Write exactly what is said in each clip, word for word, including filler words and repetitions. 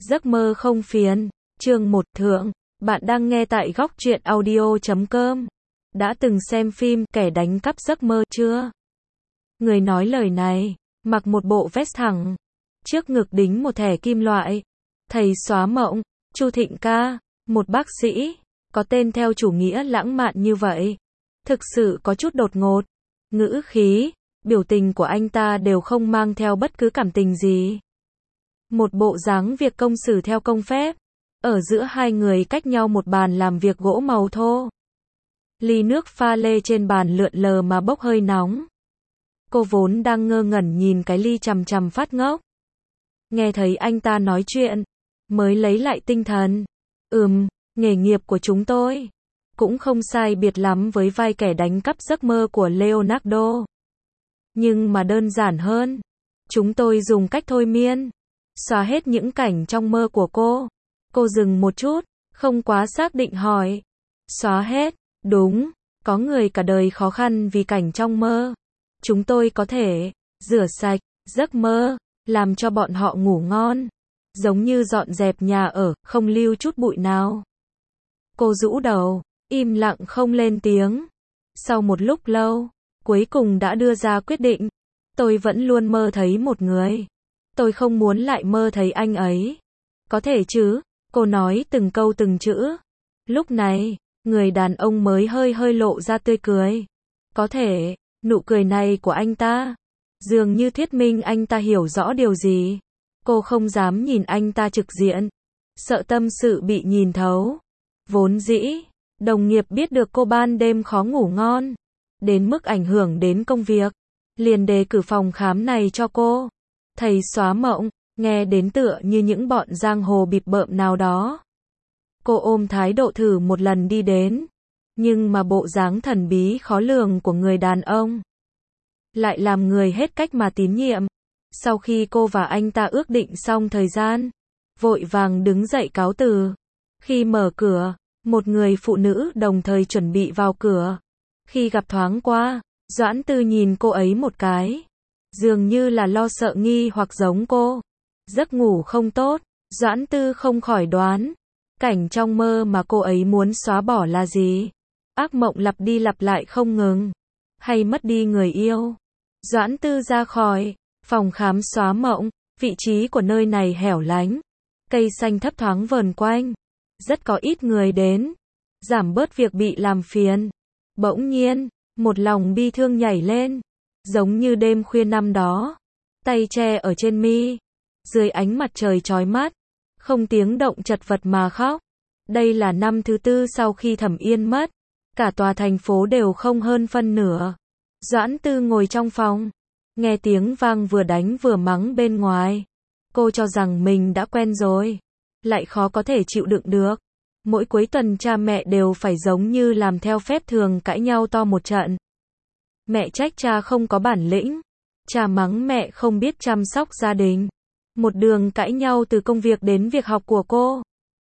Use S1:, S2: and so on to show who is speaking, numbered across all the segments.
S1: Giấc mơ không phiền. Chương một thượng. Bạn đang nghe tại góc truyện audio chấm com. Đã từng xem phim Kẻ đánh cắp giấc mơ chưa? Người nói lời này, mặc một bộ vest thẳng, trước ngực đính một thẻ kim loại. Thầy xóa mộng, Chu Thịnh ca, một bác sĩ, có tên theo chủ nghĩa lãng mạn như vậy. Thực sự có chút đột ngột. Ngữ khí, biểu tình của anh ta đều không mang theo bất cứ cảm tình gì. Một bộ dáng việc công xử theo công phép. Ở giữa hai người cách nhau một bàn làm việc gỗ màu thô. Ly nước pha lê trên bàn lượn lờ mà bốc hơi nóng. Cô vốn đang ngơ ngẩn nhìn cái ly chằm chằm phát ngốc. Nghe thấy anh ta nói chuyện, mới lấy lại tinh thần. Ừm, nghề nghiệp của chúng tôi cũng không sai biệt lắm với vai kẻ đánh cắp giấc mơ của Leonardo. Nhưng mà đơn giản hơn. Chúng tôi dùng cách thôi miên, xóa hết những cảnh trong mơ của cô. Cô dừng một chút, không quá xác định hỏi. Xóa hết, đúng, có người cả đời khó khăn vì cảnh trong mơ. Chúng tôi có thể rửa sạch giấc mơ, làm cho bọn họ ngủ ngon. Giống như dọn dẹp nhà ở, không lưu chút bụi nào. Cô rũ đầu, im lặng không lên tiếng. Sau một lúc lâu, cuối cùng đã đưa ra quyết định. Tôi vẫn luôn mơ thấy một người. Tôi không muốn lại mơ thấy anh ấy. Có thể chứ? Cô nói từng câu từng chữ. Lúc này, người đàn ông mới hơi hơi lộ ra tươi cười. Có thể, nụ cười này của anh ta dường như thuyết minh anh ta hiểu rõ điều gì. Cô không dám nhìn anh ta trực diện, sợ tâm sự bị nhìn thấu. Vốn dĩ, đồng nghiệp biết được cô ban đêm khó ngủ ngon, đến mức ảnh hưởng đến công việc, liền đề cử phòng khám này cho cô. Thầy xóa mộng, nghe đến tựa như những bọn giang hồ bịp bợm nào đó. Cô ôm thái độ thử một lần đi đến, nhưng mà bộ dáng thần bí khó lường của người đàn ông lại làm người hết cách mà tín nhiệm. Sau khi cô và anh ta ước định xong thời gian, vội vàng đứng dậy cáo từ. Khi mở cửa, một người phụ nữ đồng thời chuẩn bị vào cửa. Khi gặp thoáng qua, Doãn Tư nhìn cô ấy một cái, dường như là lo sợ nghi hoặc giống cô. Giấc ngủ không tốt, Doãn Tư không khỏi đoán, cảnh trong mơ mà cô ấy muốn xóa bỏ là gì? Ác mộng lặp đi lặp lại không ngừng, hay mất đi người yêu? Doãn Tư ra khỏi phòng khám xóa mộng, vị trí của nơi này hẻo lánh, cây xanh thấp thoáng vờn quanh, rất có ít người đến, giảm bớt việc bị làm phiền. Bỗng nhiên, một lòng bi thương nhảy lên, giống như đêm khuya năm đó, tay che ở trên mi, dưới ánh mặt trời chói mắt, không tiếng động chật vật mà khóc. Đây là năm thứ tư sau khi Thẩm Yên mất, cả tòa thành phố đều không hơn phân nửa. Doãn Tư ngồi trong phòng, nghe tiếng vang vừa đánh vừa mắng bên ngoài. Cô cho rằng mình đã quen rồi, lại khó có thể chịu đựng được. Mỗi cuối tuần cha mẹ đều phải giống như làm theo phép thường cãi nhau to một trận. Mẹ trách cha không có bản lĩnh, cha mắng mẹ không biết chăm sóc gia đình. Một đường cãi nhau từ công việc đến việc học của cô.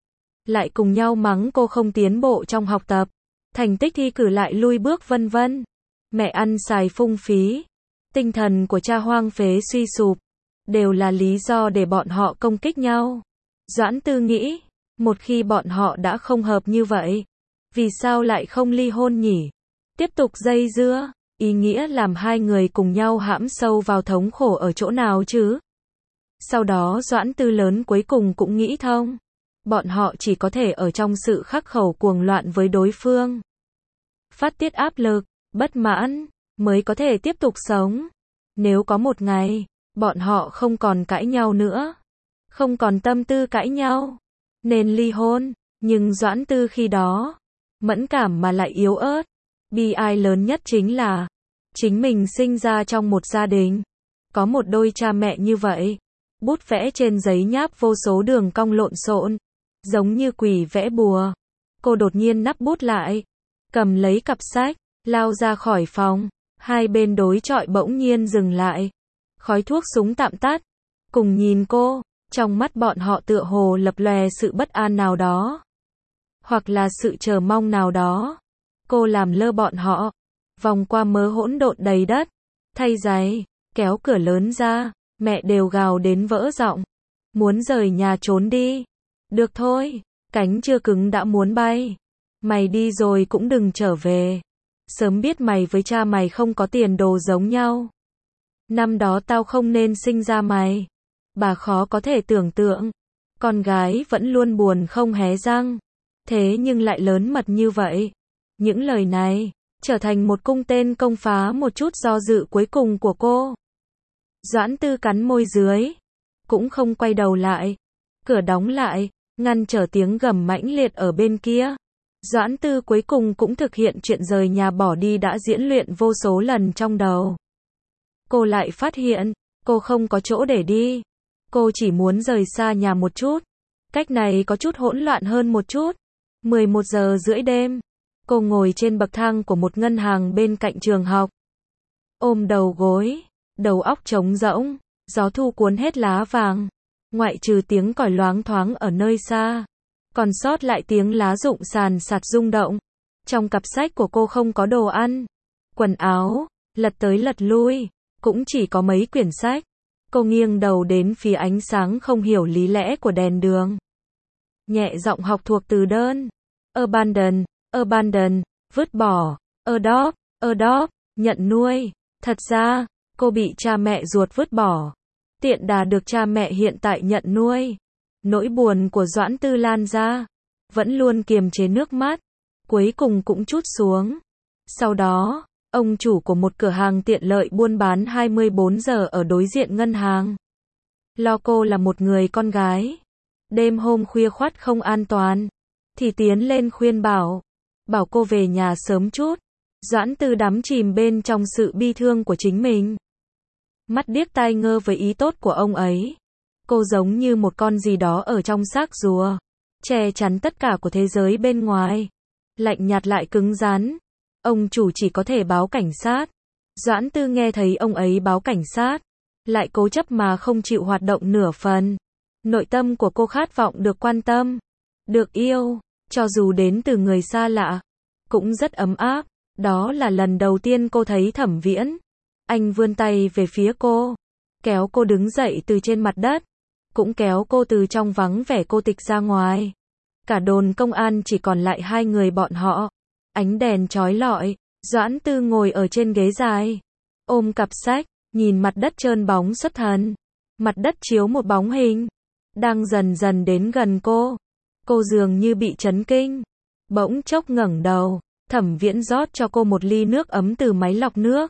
S1: Lại cùng nhau mắng cô không tiến bộ trong học tập, thành tích thi cử lại lui bước vân vân. Mẹ ăn xài phung phí, tinh thần của cha hoang phế suy sụp, đều là lý do để bọn họ công kích nhau. Doãn Tư nghĩ, một khi bọn họ đã không hợp như vậy, vì sao lại không ly hôn nhỉ? Tiếp tục dây dưa, ý nghĩa làm hai người cùng nhau hãm sâu vào thống khổ ở chỗ nào chứ? Sau đó Doãn Tư lớn cuối cùng cũng nghĩ thông. Bọn họ chỉ có thể ở trong sự khắc khẩu cuồng loạn với đối phương, phát tiết áp lực, bất mãn, mới có thể tiếp tục sống. Nếu có một ngày, bọn họ không còn cãi nhau nữa, không còn tâm tư cãi nhau, nên ly hôn. Nhưng Doãn Tư khi đó, mẫn cảm mà lại yếu ớt. Bi ai lớn nhất chính là, chính mình sinh ra trong một gia đình, có một đôi cha mẹ như vậy. Bút vẽ trên giấy nháp vô số đường cong lộn xộn, giống như quỷ vẽ bùa. Cô đột nhiên nắp bút lại, cầm lấy cặp sách, lao ra khỏi phòng. Hai bên đối chọi bỗng nhiên dừng lại. Khói thuốc súng tạm tắt, cùng nhìn cô, trong mắt bọn họ tựa hồ lập lòe sự bất an nào đó, hoặc là sự chờ mong nào đó. Cô làm lơ bọn họ, vòng qua mớ hỗn độn đầy đất, thay giày, kéo cửa lớn ra. Mẹ đều gào đến vỡ giọng. Muốn rời nhà trốn đi. Được thôi, cánh chưa cứng đã muốn bay. Mày đi rồi cũng đừng trở về. Sớm biết mày với cha mày không có tiền đồ giống nhau. Năm đó tao không nên sinh ra mày. Bà khó có thể tưởng tượng. Con gái vẫn luôn buồn không hé răng. Thế nhưng lại lớn mật như vậy. Những lời này trở thành một cung tên công phá một chút do dự cuối cùng của cô. Doãn Tư cắn môi dưới, cũng không quay đầu lại. Cửa đóng lại, ngăn trở tiếng gầm mãnh liệt ở bên kia. Doãn Tư cuối cùng cũng thực hiện chuyện rời nhà bỏ đi đã diễn luyện vô số lần trong đầu. Cô lại phát hiện, cô không có chỗ để đi. Cô chỉ muốn rời xa nhà một chút. Cách này có chút hỗn loạn hơn một chút. mười một giờ rưỡi đêm, cô ngồi trên bậc thang của một ngân hàng bên cạnh trường học. Ôm đầu gối, đầu óc trống rỗng, gió thu cuốn hết lá vàng. Ngoại trừ tiếng còi loáng thoáng ở nơi xa, còn sót lại tiếng lá rụng sàn sạt rung động. Trong cặp sách của cô không có đồ ăn, quần áo, lật tới lật lui, cũng chỉ có mấy quyển sách. Cô nghiêng đầu đến phía ánh sáng không hiểu lý lẽ của đèn đường. Nhẹ giọng học thuộc từ đơn. Abandon, abandon, vứt bỏ. Adopt, adopt, nhận nuôi. Thật ra, cô bị cha mẹ ruột vứt bỏ. Tiện đà được cha mẹ hiện tại nhận nuôi. Nỗi buồn của Doãn Tư lan ra. Vẫn luôn kiềm chế nước mắt. Cuối cùng cũng trút xuống. Sau đó, ông chủ của một cửa hàng tiện lợi buôn bán hai mươi bốn giờ ở đối diện ngân hàng. Lo cô là một người con gái. Đêm hôm khuya khoắt không an toàn. Thì tiến lên khuyên bảo. Bảo cô về nhà sớm chút. Doãn Tư đắm chìm bên trong sự bi thương của chính mình. Mắt điếc tai ngơ với ý tốt của ông ấy. Cô giống như một con gì đó ở trong xác rùa. Che chắn tất cả của thế giới bên ngoài. Lạnh nhạt lại cứng rắn. Ông chủ chỉ có thể báo cảnh sát. Doãn Tư nghe thấy ông ấy báo cảnh sát. Lại cố chấp mà không chịu hoạt động nửa phần. Nội tâm của cô khát vọng được quan tâm. Được yêu. Cho dù đến từ người xa lạ. Cũng rất ấm áp. Đó là lần đầu tiên cô thấy Thẩm Viễn. Anh vươn tay về phía cô. Kéo cô đứng dậy từ trên mặt đất. Cũng kéo cô từ trong vắng vẻ cô tịch ra ngoài. Cả đồn công an chỉ còn lại hai người bọn họ. Ánh đèn chói lọi. Doãn Tư ngồi ở trên ghế dài. Ôm cặp sách. Nhìn mặt đất trơn bóng xuất thần. Mặt đất chiếu một bóng hình. Đang dần dần đến gần cô. Cô dường như bị chấn kinh. Bỗng chốc ngẩng đầu. Thẩm Viễn rót cho cô một ly nước ấm từ máy lọc nước.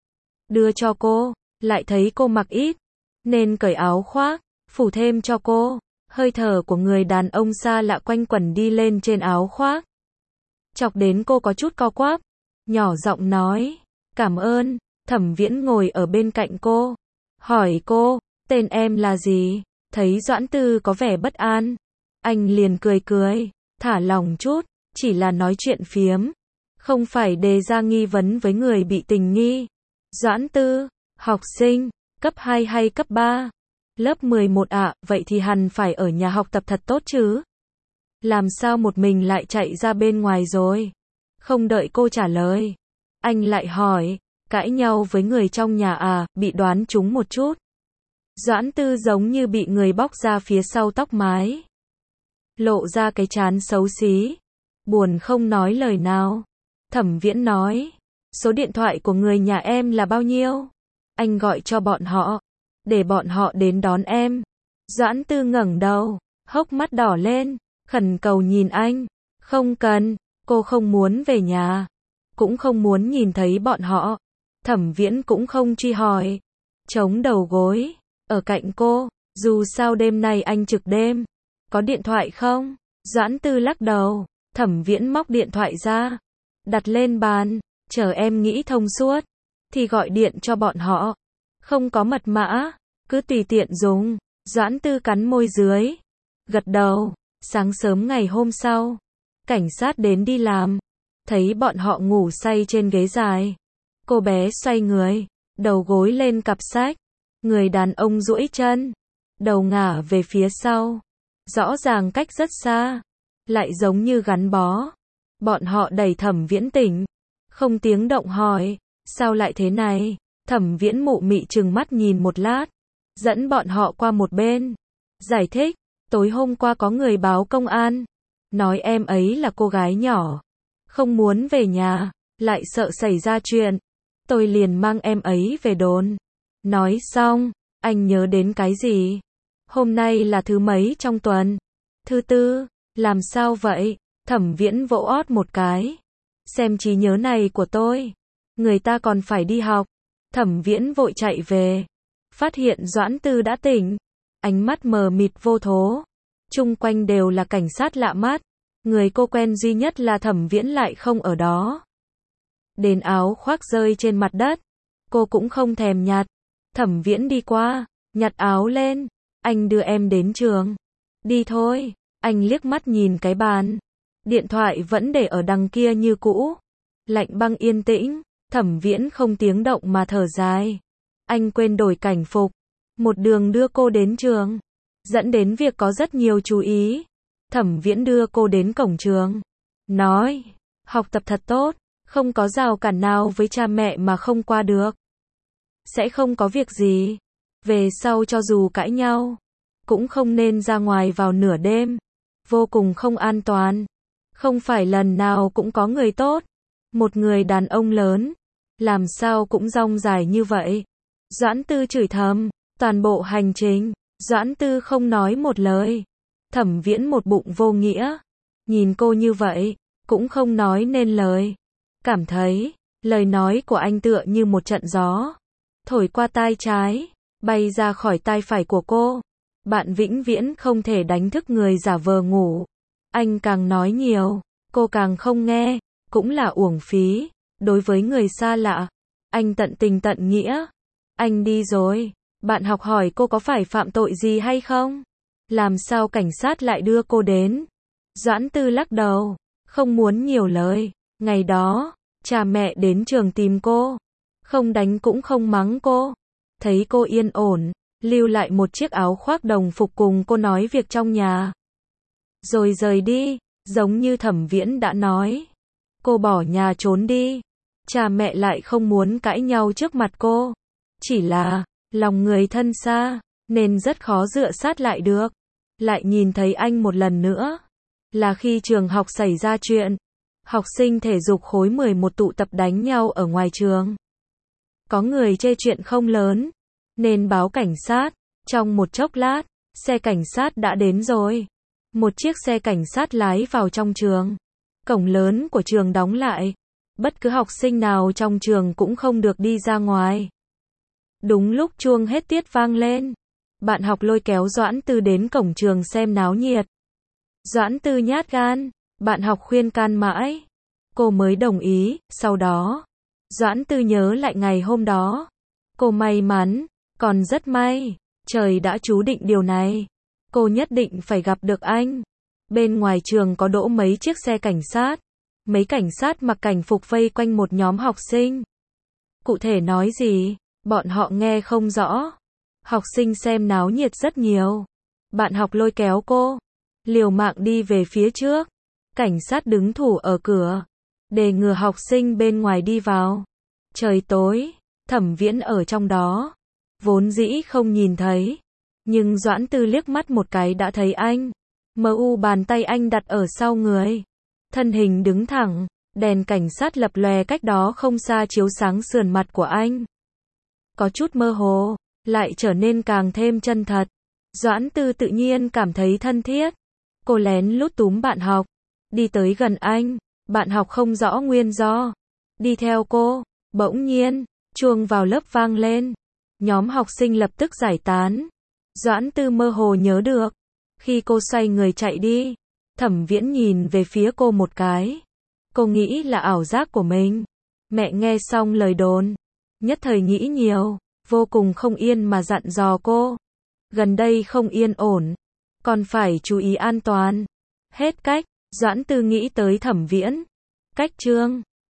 S1: Đưa cho cô. Lại thấy cô mặc ít. Nên cởi áo khoác. Phủ thêm cho cô. Hơi thở của người đàn ông xa lạ quanh quẩn đi lên trên áo khoác. Chọc đến cô có chút co quắp. Nhỏ giọng nói. Cảm ơn. Thẩm Viễn ngồi ở bên cạnh cô. Hỏi cô. Tên em là gì? Thấy Doãn Tư có vẻ bất an. Anh liền cười cười. Thả lỏng chút. Chỉ là nói chuyện phiếm. Không phải đề ra nghi vấn với người bị tình nghi. Doãn Tư. Học sinh. Cấp hai hay cấp ba? Lớp mười một ạ, à, vậy thì hẳn phải ở nhà học tập thật tốt chứ. Làm sao một mình lại chạy ra bên ngoài rồi? Không đợi cô trả lời. Anh lại hỏi. Cãi nhau với người trong nhà à, bị đoán trúng một chút. Doãn Tư giống như bị người bóc ra phía sau tóc mái. Lộ ra cái trán xấu xí. Buồn không nói lời nào. Thẩm Viễn nói. Số điện thoại của người nhà em là bao nhiêu? Anh gọi cho bọn họ. Để bọn họ đến đón em. Doãn Tư ngẩng đầu. Hốc mắt đỏ lên. Khẩn cầu nhìn anh. Không cần. Cô không muốn về nhà. Cũng không muốn nhìn thấy bọn họ. Thẩm Viễn cũng không truy hỏi. Chống đầu gối. Ở cạnh cô. Dù sao đêm nay anh trực đêm. Có điện thoại không? Doãn Tư lắc đầu. Thẩm Viễn móc điện thoại ra. Đặt lên bàn. Chờ em nghĩ thông suốt. Thì gọi điện cho bọn họ. Không có mật mã. Cứ tùy tiện dùng. Doãn Tư cắn môi dưới. Gật đầu. Sáng sớm ngày hôm sau. Cảnh sát đến đi làm. Thấy bọn họ ngủ say trên ghế dài. Cô bé xoay người. Đầu gối lên cặp sách. Người đàn ông duỗi chân. Đầu ngả về phía sau. Rõ ràng cách rất xa. Lại giống như gắn bó. Bọn họ đẩy Thẩm Viễn tỉnh. Không tiếng động hỏi. Sao lại thế này? Thẩm Viễn mụ mị trừng mắt nhìn một lát. Dẫn bọn họ qua một bên. Giải thích, tối hôm qua có người báo công an, nói em ấy là cô gái nhỏ, không muốn về nhà, lại sợ xảy ra chuyện. Tôi liền mang em ấy về đồn. Nói xong, anh nhớ đến cái gì? Hôm nay là thứ mấy trong tuần? Thứ tư, làm sao vậy? Thẩm Viễn vỗ ót một cái. Xem trí nhớ này của tôi. Người ta còn phải đi học. Thẩm Viễn vội chạy về. Phát hiện Doãn Tư đã tỉnh. Ánh mắt mờ mịt vô thố. Chung quanh đều là cảnh sát lạ mắt. Người cô quen duy nhất là Thẩm Viễn lại không ở đó. Đến áo khoác rơi trên mặt đất. Cô cũng không thèm nhặt. Thẩm Viễn đi qua, nhặt áo lên. Anh đưa em đến trường. Đi thôi. Anh liếc mắt nhìn cái bàn. Điện thoại vẫn để ở đằng kia như cũ. Lạnh băng yên tĩnh. Thẩm Viễn không tiếng động mà thở dài. Anh quên đổi cảnh phục. Một đường đưa cô đến trường. Dẫn đến việc có rất nhiều chú ý. Thẩm Viễn đưa cô đến cổng trường. Nói, học tập thật tốt. Không có rào cản nào với cha mẹ mà không qua được. Sẽ không có việc gì. Về sau cho dù cãi nhau, cũng không nên ra ngoài vào nửa đêm. Vô cùng không an toàn. Không phải lần nào cũng có người tốt. Một người đàn ông lớn, làm sao cũng rong dài như vậy. Doãn Tư chửi thầm. Toàn bộ hành trình, Doãn Tư không nói một lời. Thẩm Viễn một bụng vô nghĩa. Nhìn cô như vậy, cũng không nói nên lời. Cảm thấy, lời nói của anh tựa như một trận gió. Thổi qua tai trái, bay ra khỏi tai phải của cô. Bạn vĩnh viễn không thể đánh thức người giả vờ ngủ. Anh càng nói nhiều, cô càng không nghe, cũng là uổng phí. Đối với người xa lạ, anh tận tình tận nghĩa. Anh đi rồi. Bạn học hỏi cô có phải phạm tội gì hay không? Làm sao cảnh sát lại đưa cô đến? Doãn Tư lắc đầu, không muốn nhiều lời. Ngày đó, cha mẹ đến trường tìm cô. Không đánh cũng không mắng cô. Thấy cô yên ổn, lưu lại một chiếc áo khoác đồng phục cùng cô nói việc trong nhà. Rồi rời đi, giống như Thẩm Viễn đã nói. Cô bỏ nhà trốn đi. Cha mẹ lại không muốn cãi nhau trước mặt cô. Chỉ là, lòng người thân xa, nên rất khó dựa sát lại được. Lại nhìn thấy anh một lần nữa. Là khi trường học xảy ra chuyện. Học sinh thể dục khối mười một tụ tập đánh nhau ở ngoài trường. Có người chê chuyện không lớn, nên báo cảnh sát. Trong một chốc lát, xe cảnh sát đã đến rồi. Một chiếc xe cảnh sát lái vào trong trường. Cổng lớn của trường đóng lại. Bất cứ học sinh nào trong trường cũng không được đi ra ngoài. Đúng lúc chuông hết tiết vang lên. Bạn học lôi kéo Doãn Tư đến cổng trường xem náo nhiệt. Doãn Tư nhát gan. Bạn học khuyên can mãi. Cô mới đồng ý. Sau đó, Doãn Tư nhớ lại ngày hôm đó. Cô may mắn, còn rất may. Trời đã chú định điều này. Cô nhất định phải gặp được anh. Bên ngoài trường có đỗ mấy chiếc xe cảnh sát. Mấy cảnh sát mặc cảnh phục vây quanh một nhóm học sinh. Cụ thể nói gì, bọn họ nghe không rõ. Học sinh xem náo nhiệt rất nhiều. Bạn học lôi kéo cô, liều mạng đi về phía trước. Cảnh sát đứng thủ ở cửa, để ngừa học sinh bên ngoài đi vào. Trời tối, Thẩm Viễn ở trong đó. Vốn dĩ không nhìn thấy. Nhưng Doãn Tư liếc mắt một cái đã thấy anh. Mờ u bàn tay anh đặt ở sau người. Thân hình đứng thẳng, đèn cảnh sát lập lòe cách đó không xa chiếu sáng sườn mặt của anh. Có chút mơ hồ, lại trở nên càng thêm chân thật. Doãn Tư tự nhiên cảm thấy thân thiết. Cô lén lút túm bạn học, đi tới gần anh. Bạn học không rõ nguyên do, đi theo cô. Bỗng nhiên, chuông vào lớp vang lên. Nhóm học sinh lập tức giải tán. Doãn Tư mơ hồ nhớ được, khi cô xoay người chạy đi, Thẩm Viễn nhìn về phía cô một cái. Cô nghĩ là ảo giác của mình. Mẹ nghe xong lời đồn, nhất thời nghĩ nhiều, vô cùng không yên mà dặn dò cô. Gần đây không yên ổn, còn phải chú ý an toàn. Hết cách, Doãn Tư nghĩ tới Thẩm Viễn. Cách chương